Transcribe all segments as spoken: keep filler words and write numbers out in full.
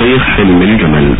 الشيخ حلمي الجمل.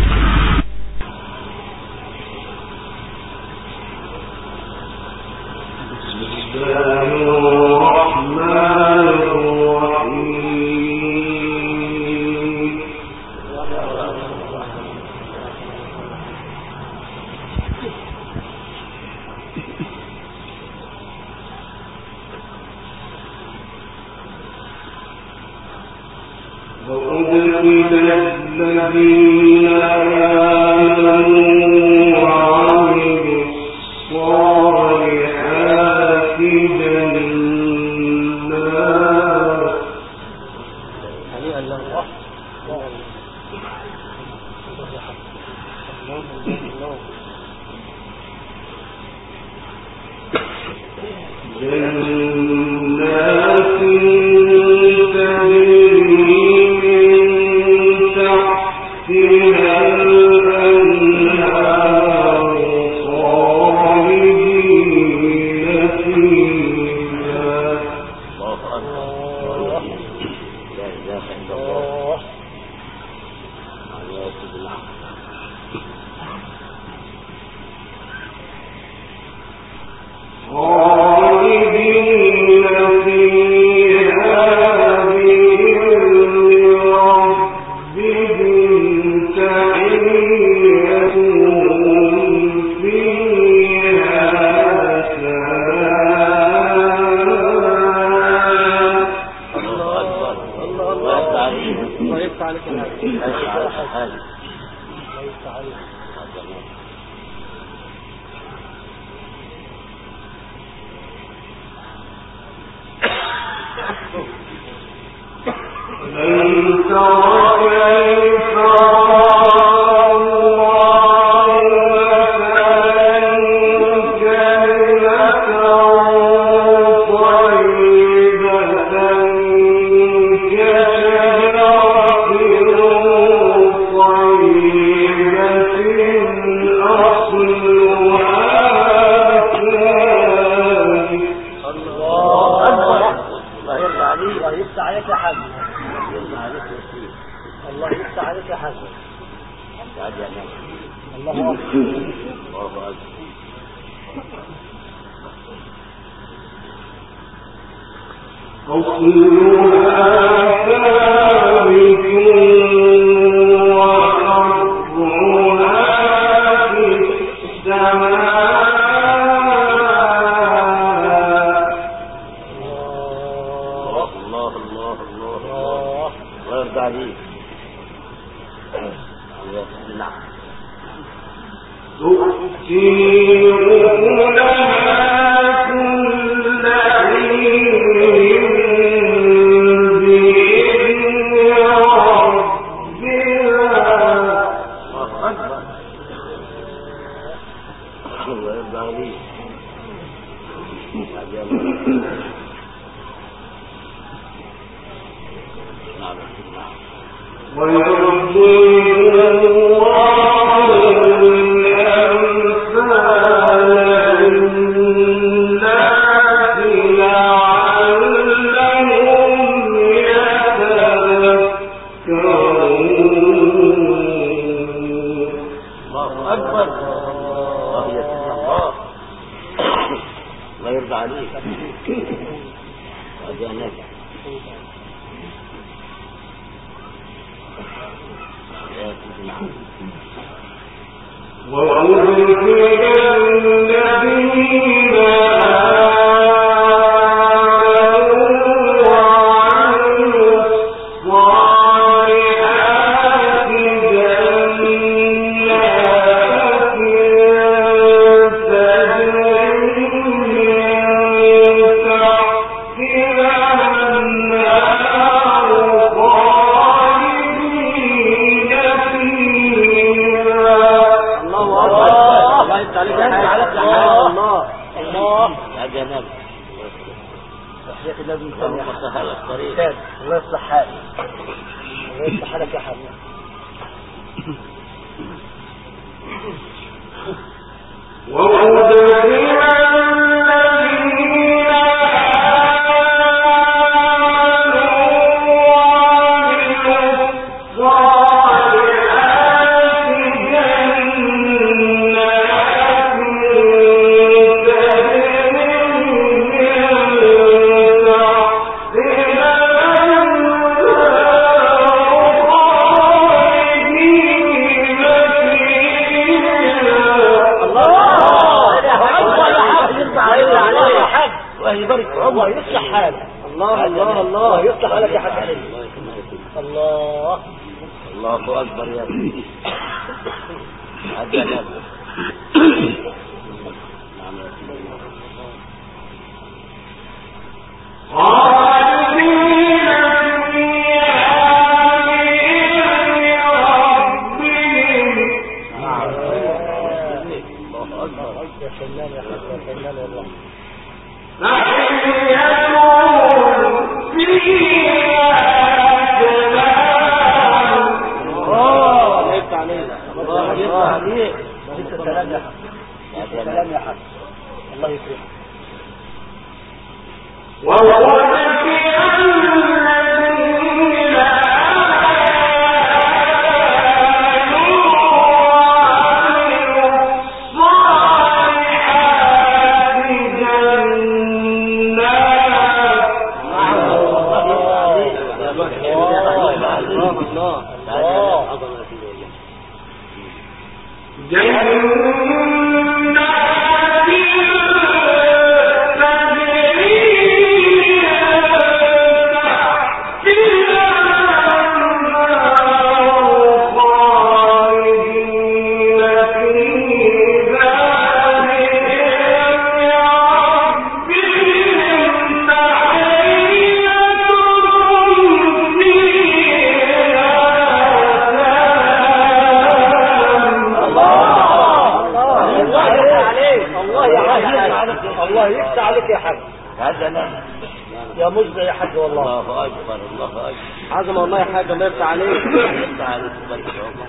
Why? يبارك في عمرك يصلح حالك. الله الله الله يصلح حالك يا حاج. الله الله اكبر يا ابني. عجل الله يكرمك. الله يفتح عليك يا حاج. هذا يا مجد يا حاج والله. الله اكبر الله اكبر. عظمه والله يا حاج. الله يفتح عليك. يفتح عليك ويبارك فيك.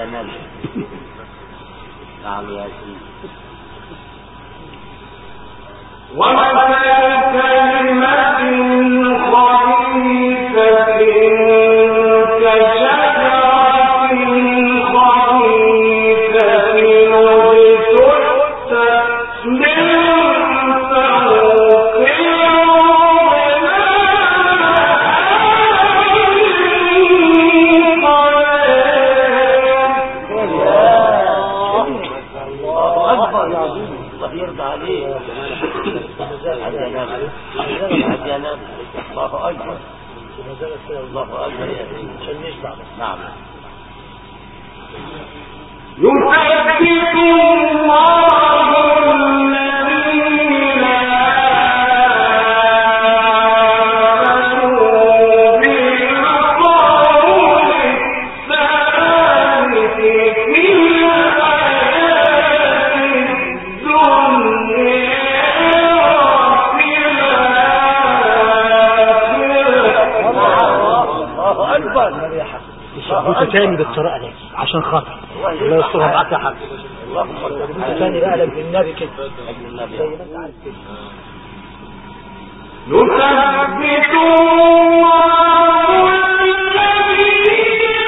يا نبي. نعم يا سيدي. ومثل كلمة خبيثة كشجرة خبيثة اجتثت من فوق الله يرضى عليك. عجلنا عجلنا. الله أكبر. الله أكبر يا سيدي. نعم. يثبت الله الذين آمنوا بالقول الثابت في الحياة الدنيا وفي الآخرة. الله أكبر. شغلته تاني بالطريقة دي عشان خاطر الله يسترها معاك يا حاج. الله أكبر. تاني بقى لك بالنبي كده أجل النبي. زي ما انت عارف كده. يثبت الله الذين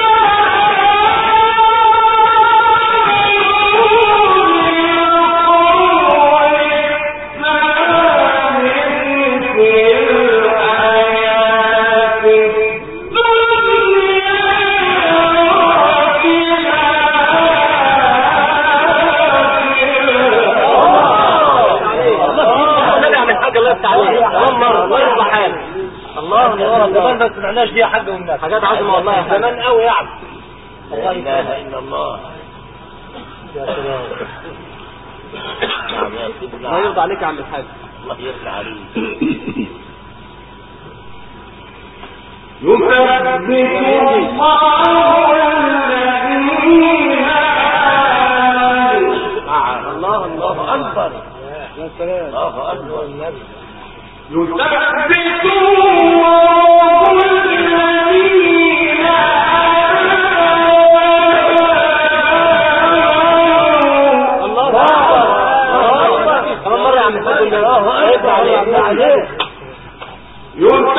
الله الله زمان ما سمعناش دي يا حاج والناس حاجات عظيمه والله يا زمان قوي يعني. لا إله إلا الله. يا سلام. نعم يا سيدي. الله يرضى عليك يا عم الحاج. الله يرضى عليك. يثبت الله الذين آمنوا. الله الله أكبر. يا سلام. الله أكبر. النبي. يثبت الله الذين آمنوا. الله أكبر. الله أكبر. كمان مرة يا عم الحاج. الله أكبر. يثبت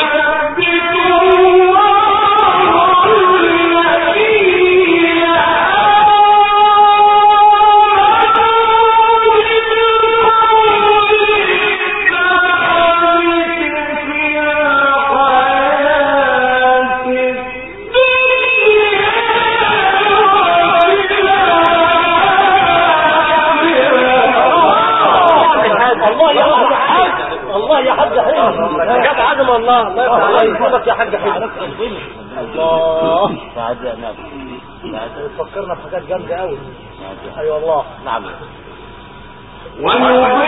الله يا حاج حلو. جاب عدم الله. الله يحفظك يا حاج حلو. الله. سعدنا. فكرنا في حاجات جامده قوي. اي والله. نعم. ويضل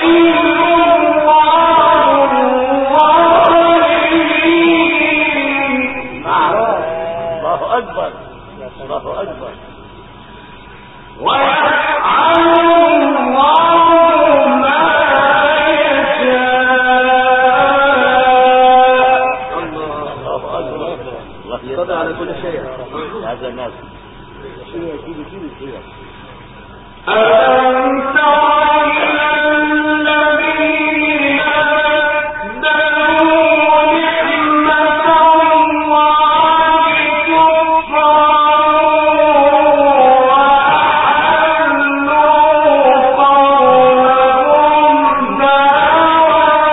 الله الظالمين. الله أكبر. الله أكبر. ويفعل الله ما يرضى على كل شيء. هذا الناس. ألم تر إلى الذين بدلوا نعمة الله كفرا وأحلوا قومهم دار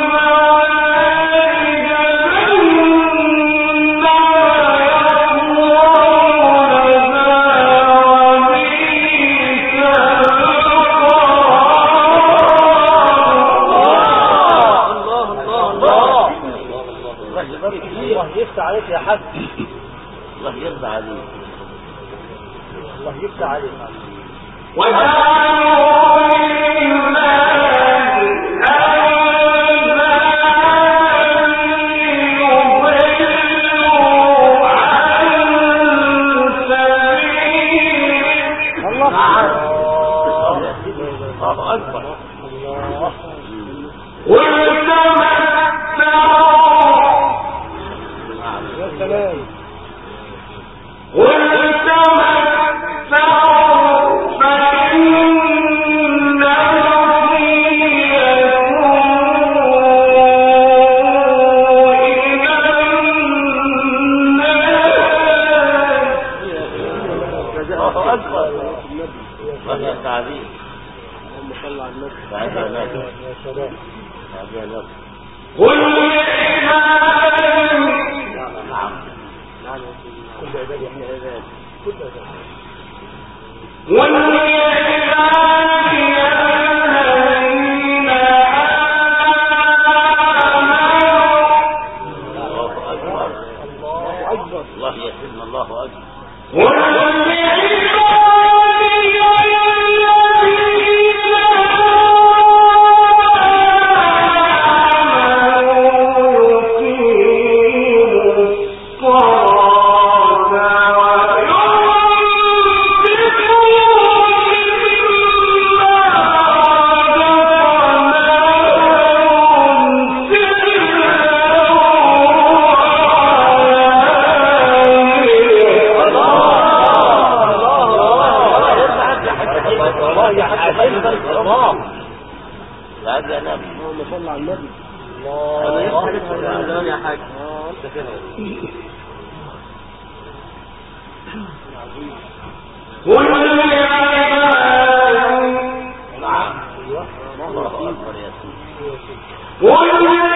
الله يفتح عليك يا حاج. الله يرضى عليك. الله يفتح عليك. وجعلوا لله أندادا ليضلوا عن سبيله. الله الله أكبر. قل تمتعوا. يا سلام. قل تمتعوا الله أكبر وهي التعذيب اللهم صل على النبي هذا نبي يا سلام هذا نبي قل لعبادي نعم نعم كل عباد يحيى عباد كل عباد قل لعبادي الذين الله أكبر الله أكبر الله يسلم الله أكبر قل لعبادي هذا نبي اللهم صل على النبي هذا الله يسلم زمان يا حاج اه انت كده قل لعبادي نعم ايوه الله أكبر يا سيدي قل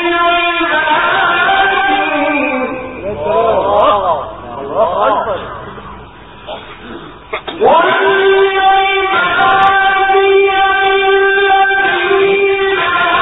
لعبادي يا سلام الله اكبر قل لعبادي الذين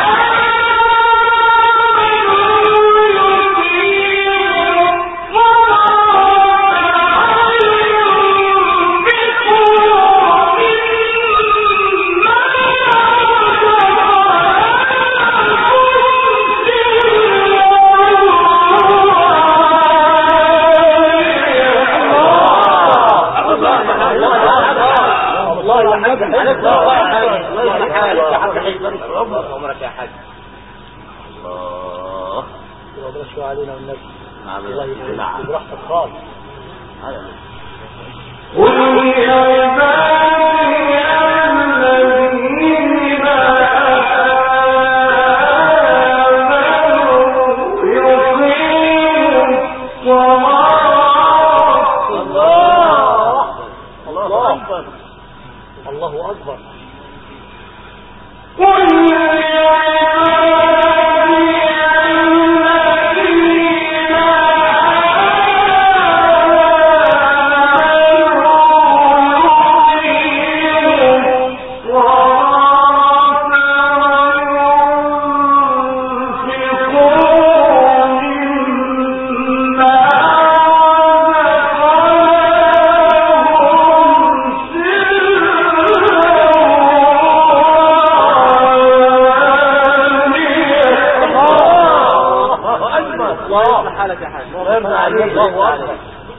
الله يا حاج الله يحالك يا حاج حيث عمرك يا حاج الله ربنا شوي علينا والنبي نعم الله يا يهديك نعم براحتك خالص هذا قل لعبادي الذين آمنوا يقيموا الصلاة الله الله أكبر الله اكبر قل لعبادي الذين حالك يا حاج الله عليك الله اكبر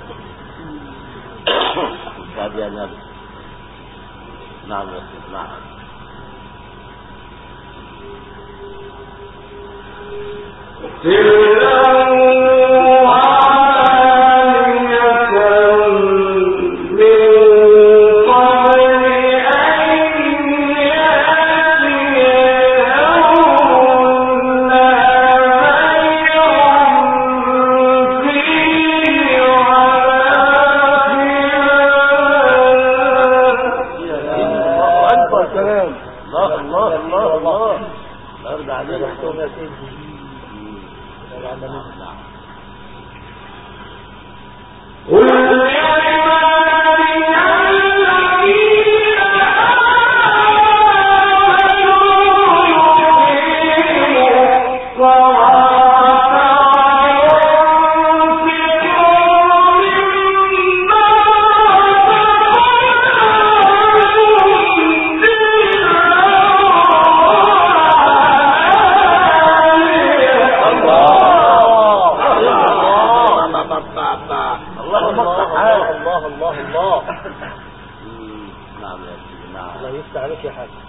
هذا يا نبي نعم يا سيدي نعم الله الله الله الله ارضى عليك يحكم يا سيدي نعم قل لعبادي الذين الله الله الله نعم يا سيدي نعم الله يفتح عليك يا حاج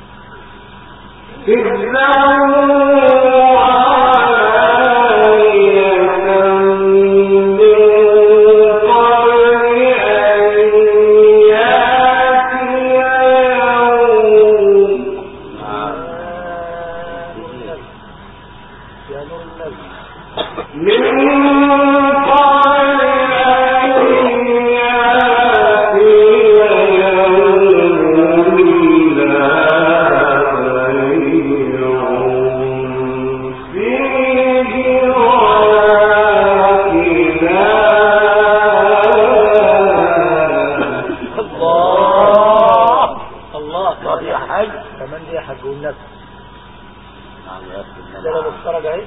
يا نور النبي من قبل أن يأتي كمان دي يا حاج والنبي. نعم يا أخي ده لو اتفرج اهي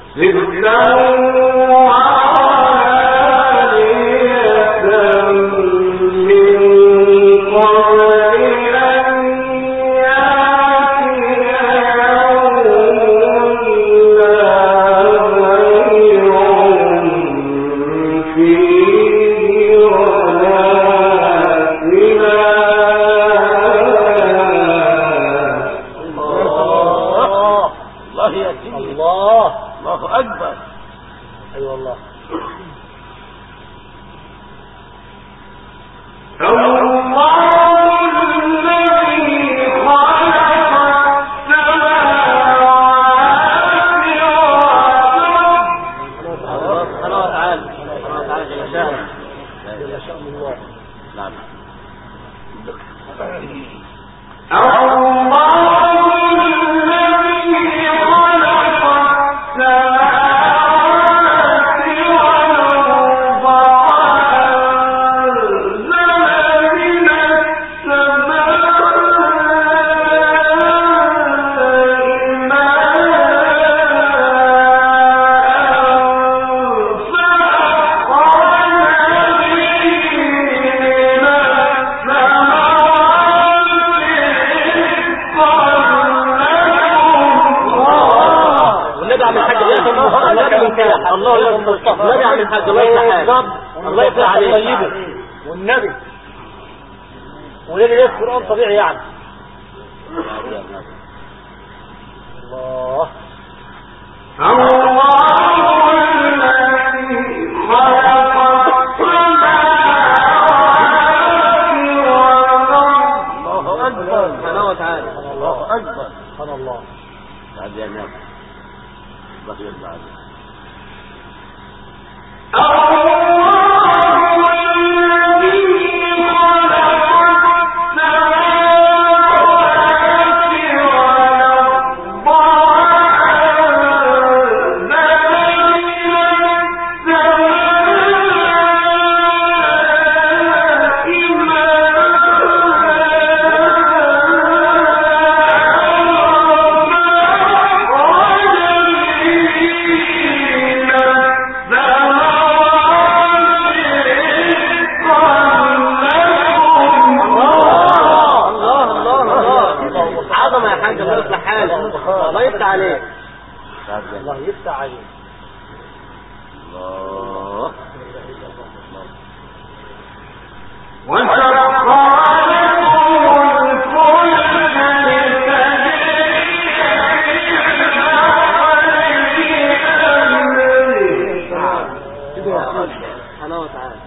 والنبي وليه القرآن طبيعي يعني. الله الله الذي خلق الله أكبر سبحانه وتعالى. الله أكبر سبحان الله. بعد يا نبي الله يرضى عليك. الله يفتح عليك. الله يفتح عليك. الله سبحانه وتعالى.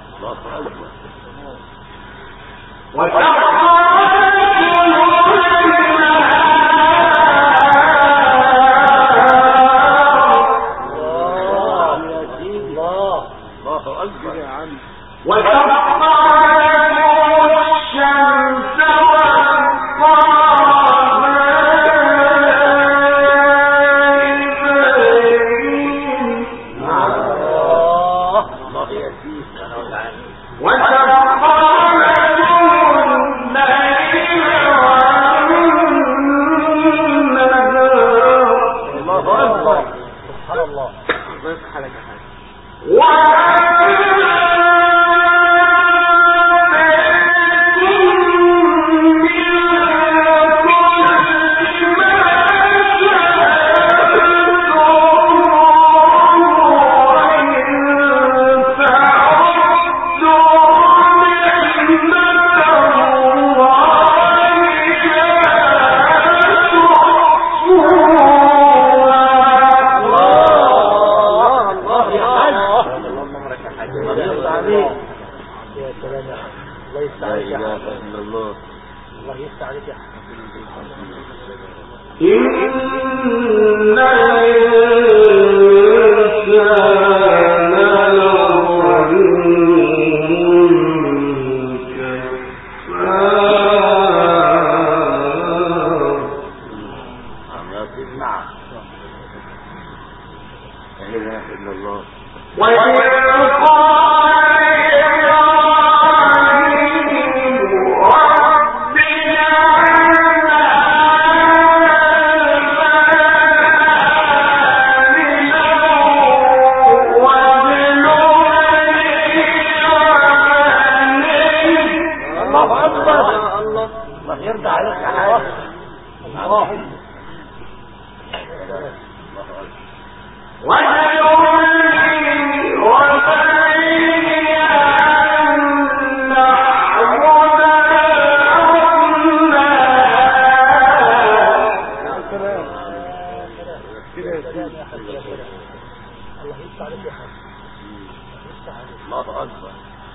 وَإِذْ قَالَ إِبْرَاهِيمُ رَبِّ اجْعَلْ الله أكبر. الله ما يرضى عليك يا حاج. الله الله أكبر.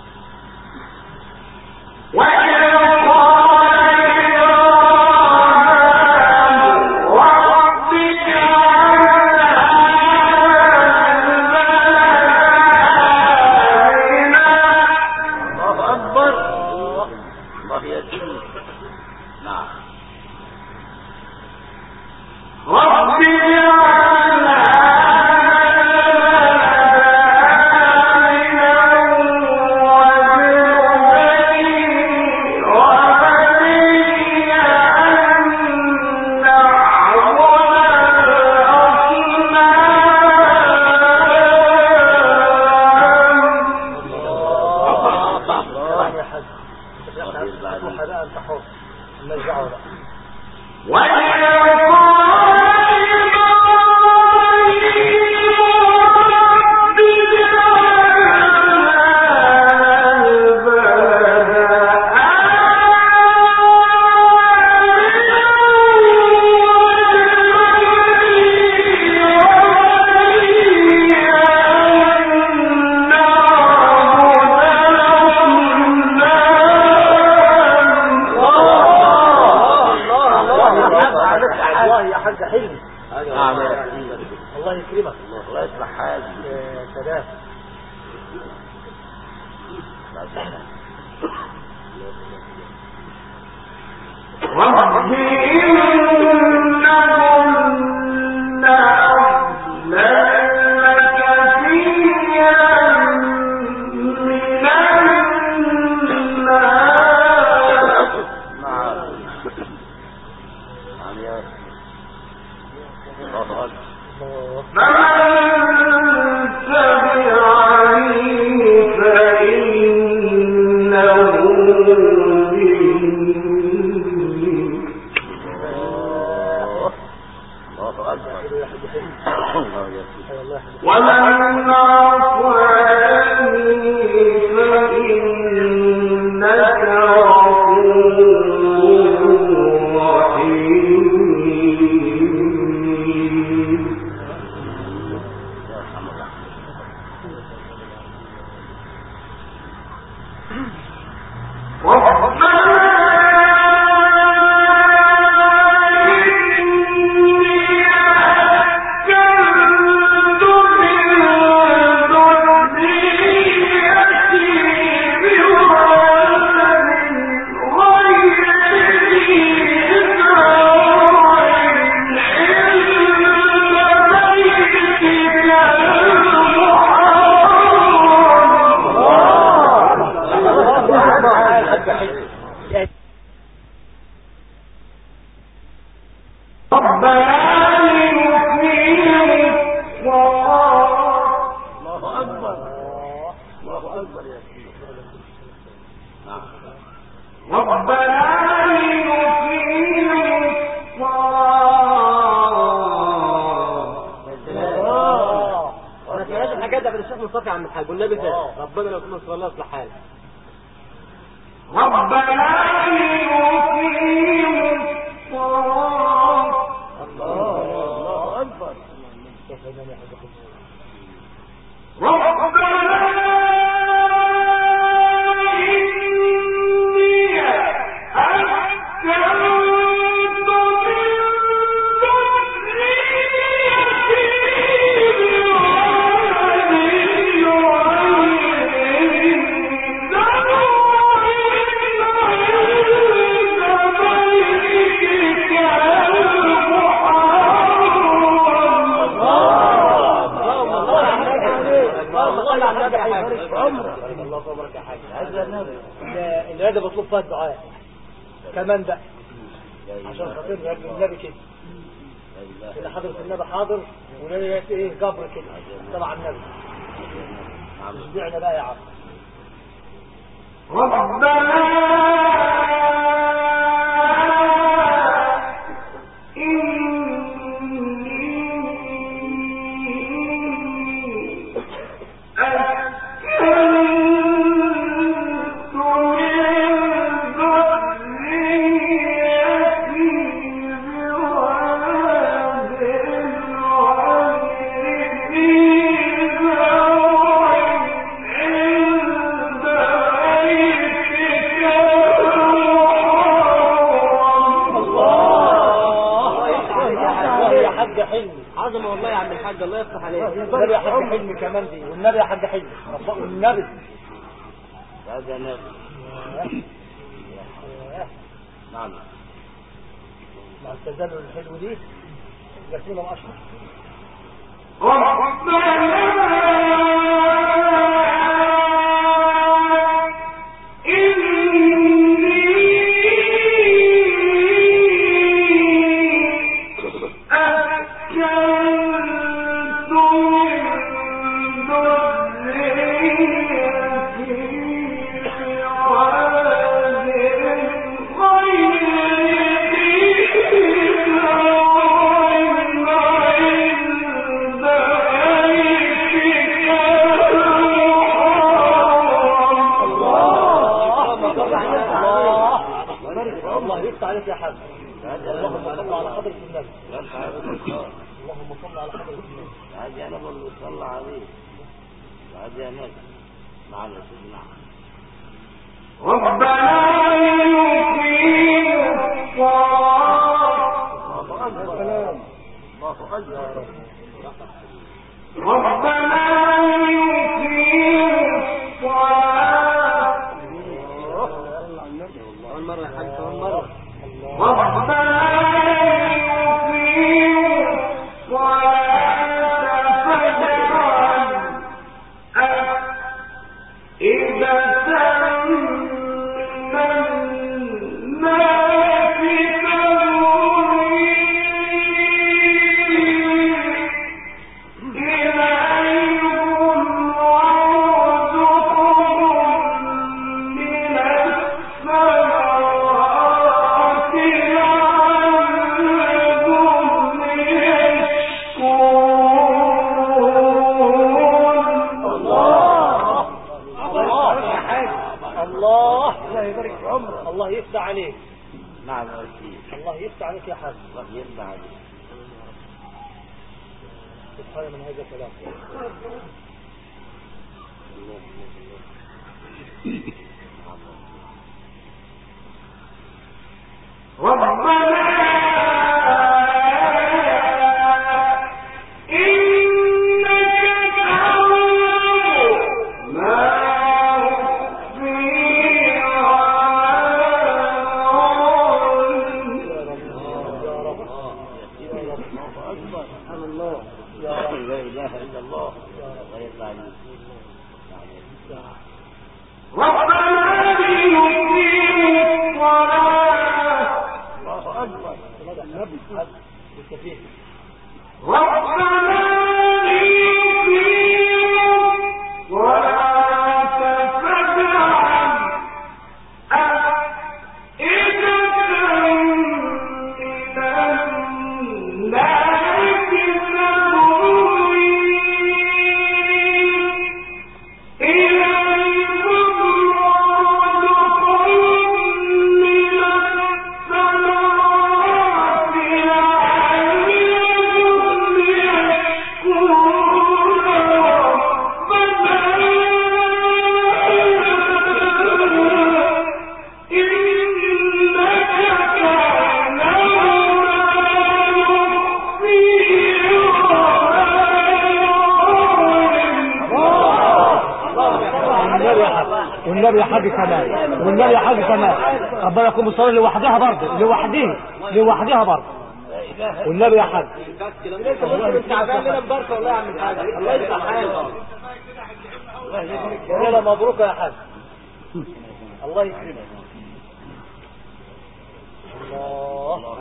العيادة بطلب فيها الدعاء كمان بقى عشان خاطر النبي كده اللي حضرة النبي حاضر ونبي ايه جبر كده طبعا النبي اشبعنا بقى يا عم. ربنا حاج الله يفتح عليك. والنبي يا حاج حلمي كمان دي، والنبي يا حاج حلمي والنبي. هذا نبي. نعم. مع التزلل الحلو دي يكون الأشهر. الله يفتح عليك يا حاج. اللهم صل على حضرة النبي. اللهم صل على حضرة النبي. هذه أنا بقول صلى عليه. هذه أنا معنا سيدنا. ربنا يقيم الصلاة. الله أكبر. ربنا يقيم الصلاة. أول مرة يا حاج أول مرة. ربنا يقيم الصلاة فاجعل أفئدة من الناس تهوي إليهم وارزقهم من الثمرات لعلهم يشكرون. الله الله الله يبارك في عمرك. الله يفتح عليك. نعم يا سيدي. الله يفتح عليك يا حاج. الله يفتح عليك. سبحان من هذا الكلام. ربنا إنك تعلم ما أخفي لا إله إلا الله. الله يفتح عليك. ربنا ليقيموا الصلاة. الله أكبر. النبي حاج بالكثير. ربنا ليقيموا الصلاة فاجعل أفئدة من الناس تهوي إليهم وارزقهم من الثمرات لعلهم يشكرون. ربنا إنك تعلم ما نخفي والنبي يا حاج كمان. والنبي يا حاج كمان. ربنا يكون مصلي لوحدها برضه. لوحدها لوحدها برضه. والنبي يا حاج. انت تعبان لنا ببركة والله يا عم الحاج. الله يفتح حالك. ليلة مبروكة يا حاج. الله يكرمك. الله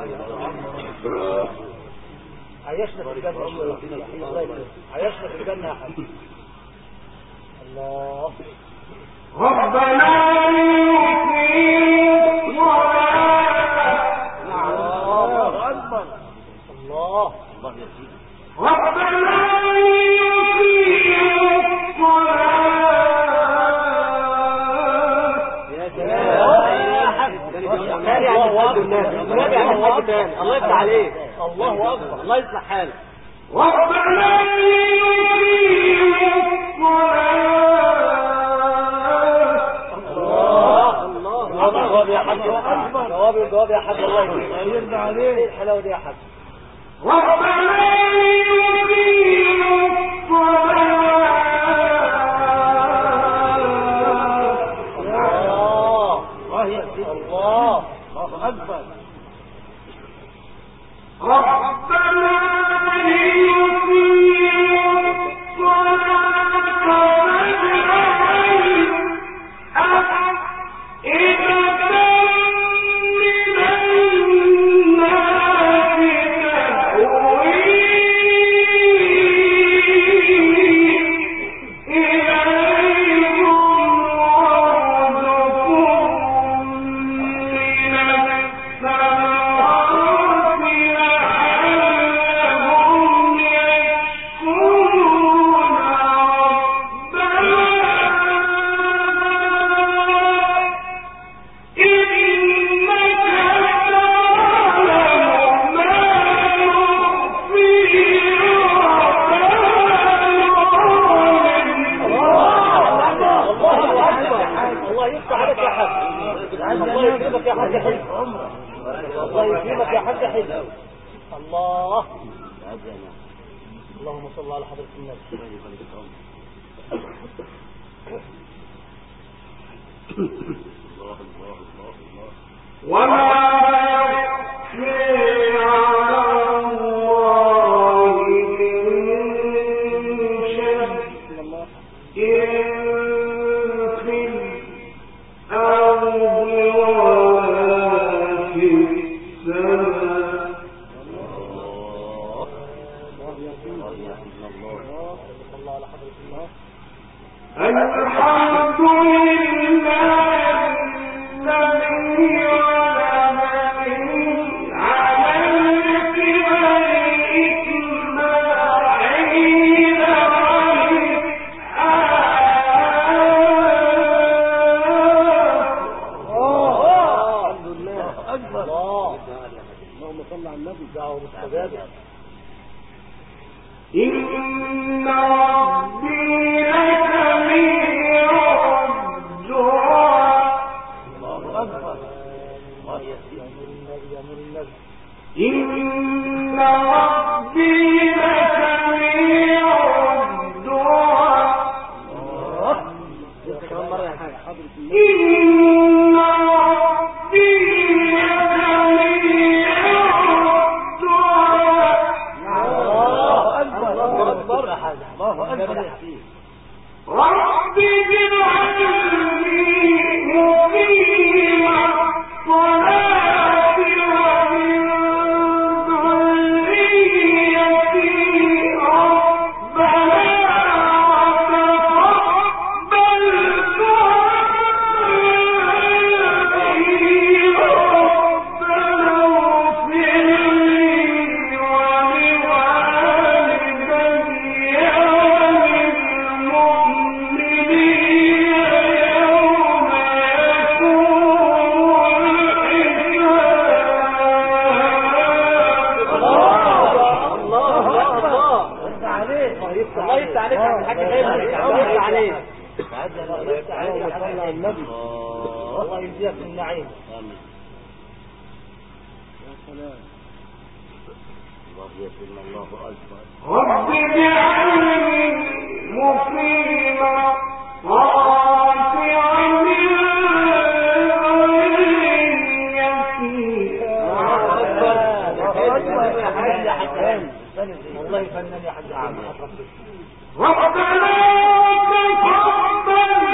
عيشنا في الجنة. الله يكرمك. عيشنا في الجنة يا حاج. الله. ربنا يقيموا الصلاة. الله أكبر. الله. الله يفتح. ربنا يقيموا الصلاة. يا سلام يا حاج. تاني يا حاج النبي. النبي يا حاج تاني. الله يفتح عليك. الله أكبر. الله يصلح حالك. ربنا يقيموا الصلاة. الله جواب يا حاج. جواب الجواب يا حاج. الله يكرمك. يرضى عليه. الحلاوة دي يا حاج. ربنا يقيموا الله يا سيدي الله الله أكبر. ربنا ليقيموا الصلاة فاجعل أفئدة من الناس تهوي إليهم وارزقهم من الثمرات لعلهم يشكرون ربنا إنك تعلم ما نخفي الله يفتح عليك يا حاج. الله يكرمك يا حاج حلو. الله يكرمك يا حاج حلو. الله اللهم صل على حضرة النبي. وما يخفي على الله من شيء إن في الأرض ولا في السماء. الله على حضرة الله. الحمد لله الذي علمني على الكبر إسماعيل وإسحاق. الحمد لله أكبر. الله اللهم صل على النبي. دعوة مستجابة. إن ربي لسميع الدعاء. الله أكبر. الله يأمر النبي يأمر النبي. إن ربي لسميع الدعاء. كمان مرة يا حاج حضرة النبي. إن ربي لسميع الدعاء. الله أكبر. الله أكبر يا حاج. الله أكبر يا حبيبي. رب اجعلني مقيم الصلاة ومن ذريتي ربنا وتقبل دعائي ربنا اغفر لي ولوالدي الله يفتح عليك يا حاج خير. الله يفتح عليك. الله يفتح عليك يا حاج النبي. الله يجزيك من النعيم. آمين. يا سلام. الله يسلم. الله أكبر. رب اجعلني مقيم الصلاة ومن ذريتي والله فنان يا حاج عامر. ربنا تقبل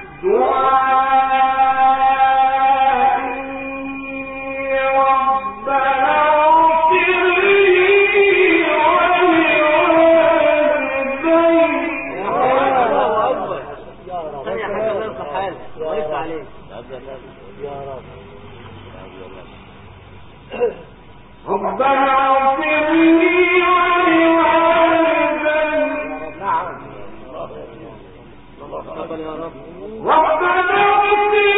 دعائي ربنا اغفر لي ولوالدي. الله أكبر. يا رب. ثانية حاجة الله يصلح حالك. الله يفتح عليك. يا رب. ربنا اغفر لي ولوالدي. نعم. تقبل يا رب. ربنا اغفر لي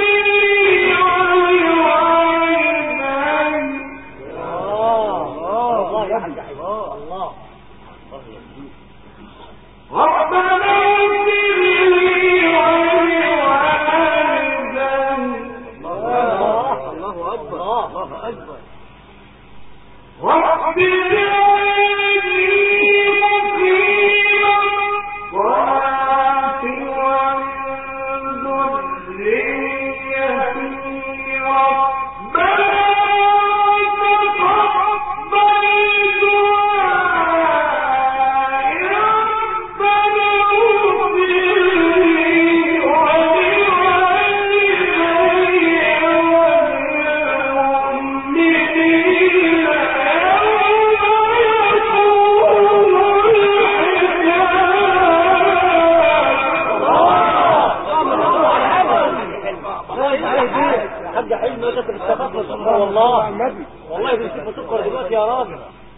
ولوالدي. الله الله يا حاج الله. ربنا اغفر لي ولوالدي. الله الله أكبر. الله أكبر. رب اجعلني حاج حلمي يا كتب التفاصيل سكر والله والله بيمسكوا سكر دلوقتي يا راجل.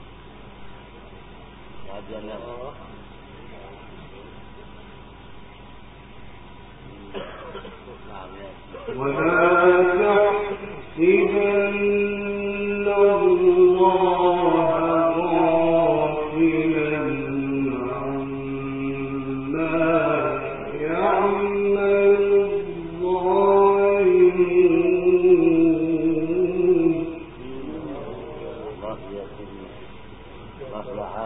ولا تحسبن الله غافلا عما يعمل الظالمون. الله يا سيدي الله يا عم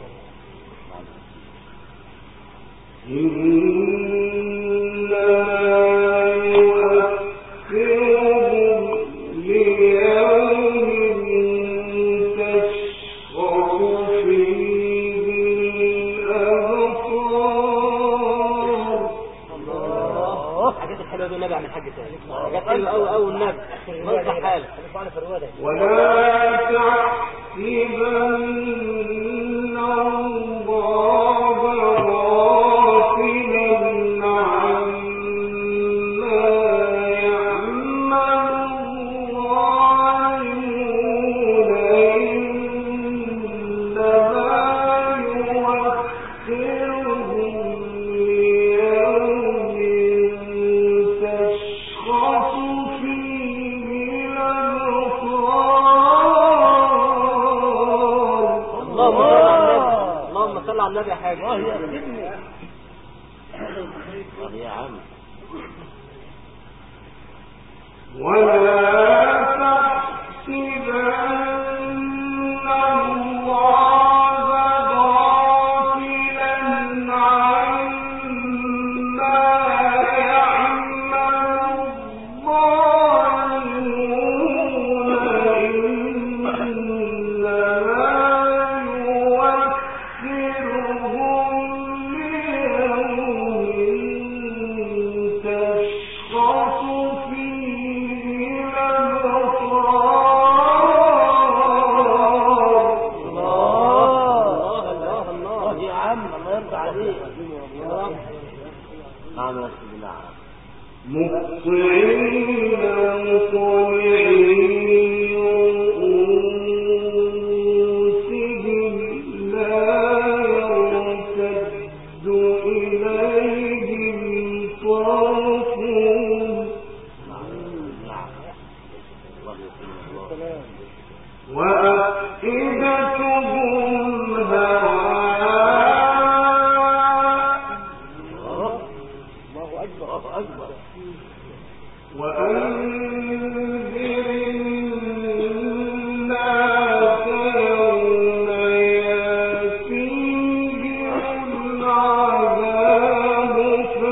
ولا تحسبن الله غافلا عما يعمل الظالمون إنما يؤخرهم ليوم تشخص فيه اللهم صل على النبي. حاجة الله يا سيدي الله يا عم. ولا تحسبن الله غافلا عما يعمل الظالمون إنما مهطعين مقنعي رؤوسهم لا يرتد إليهم طرفهم وأفئدتهم هواء. الله أكبر. وأنذر الناس يوم يأتيهم العذاب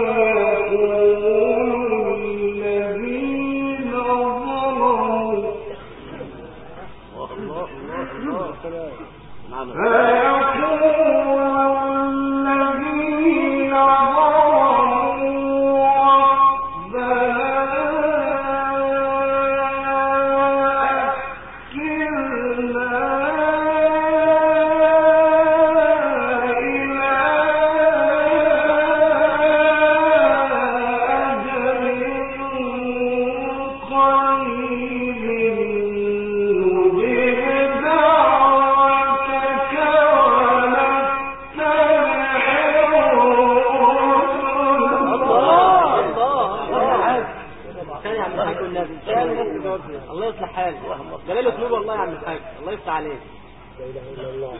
فيقول الذين ظلموا الله يصلح حالك. جلال اسلوب والله يا عم الحاج. الله يفتح عليك. لا اله الا الله.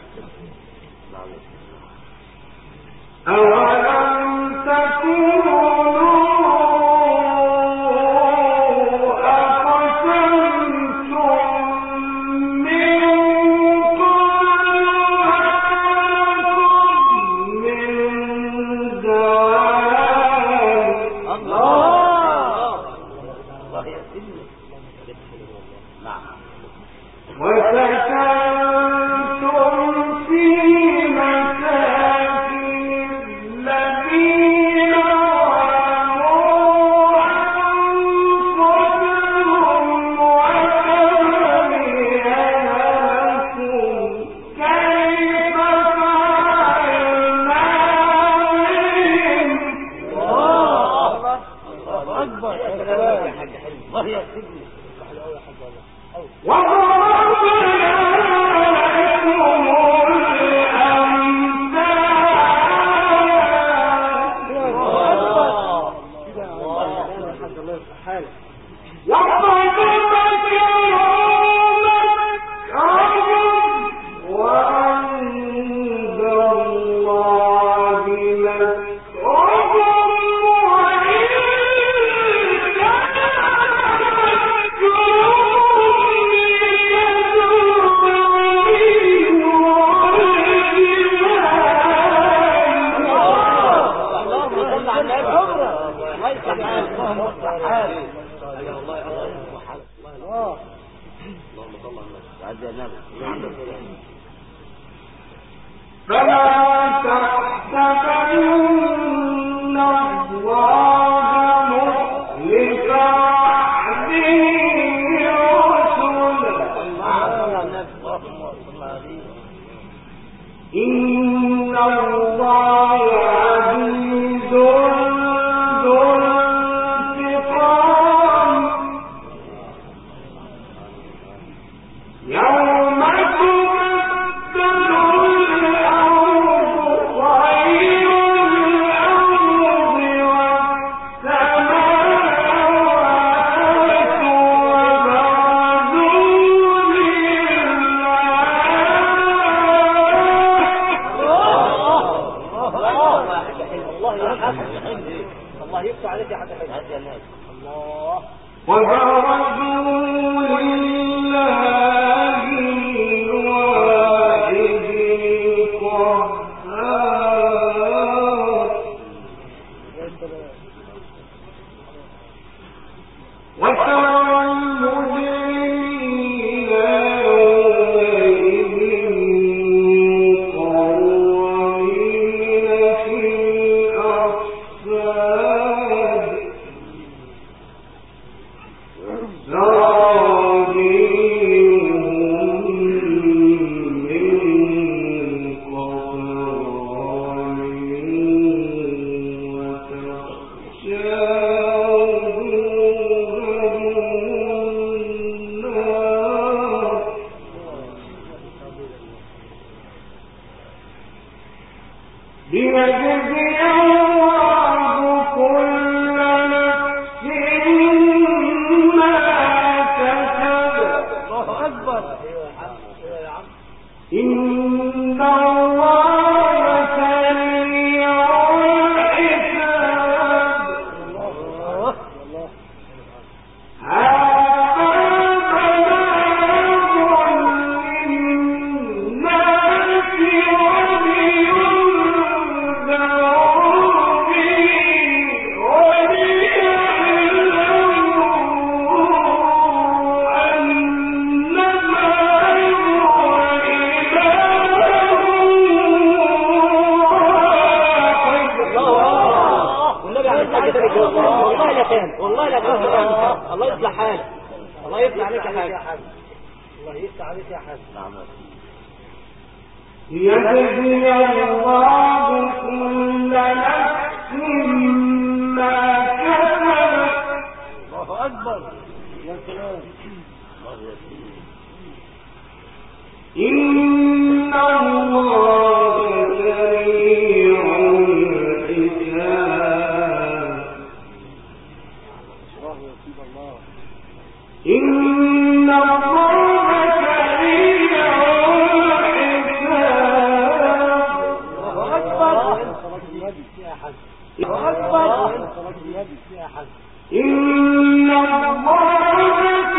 أولم تكونوا وهي سجن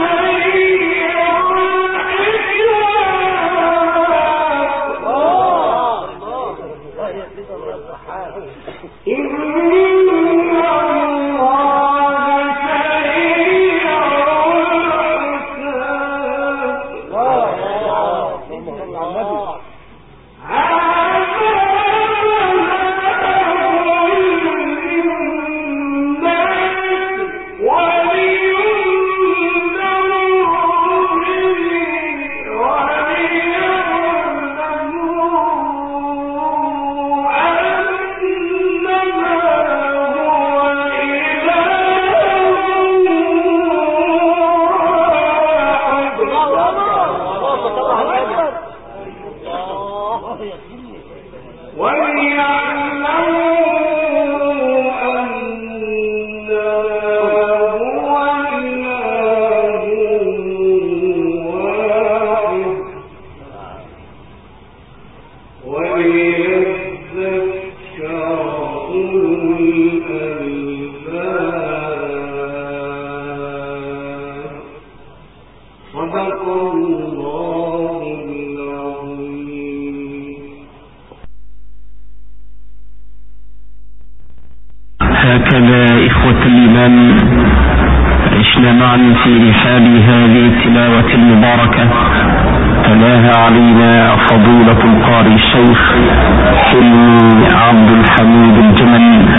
Oh حال هذه التلاوة المباركة تلاها علينا فضيلة القارئ الشيخ حلمي عبد الحميد الجمل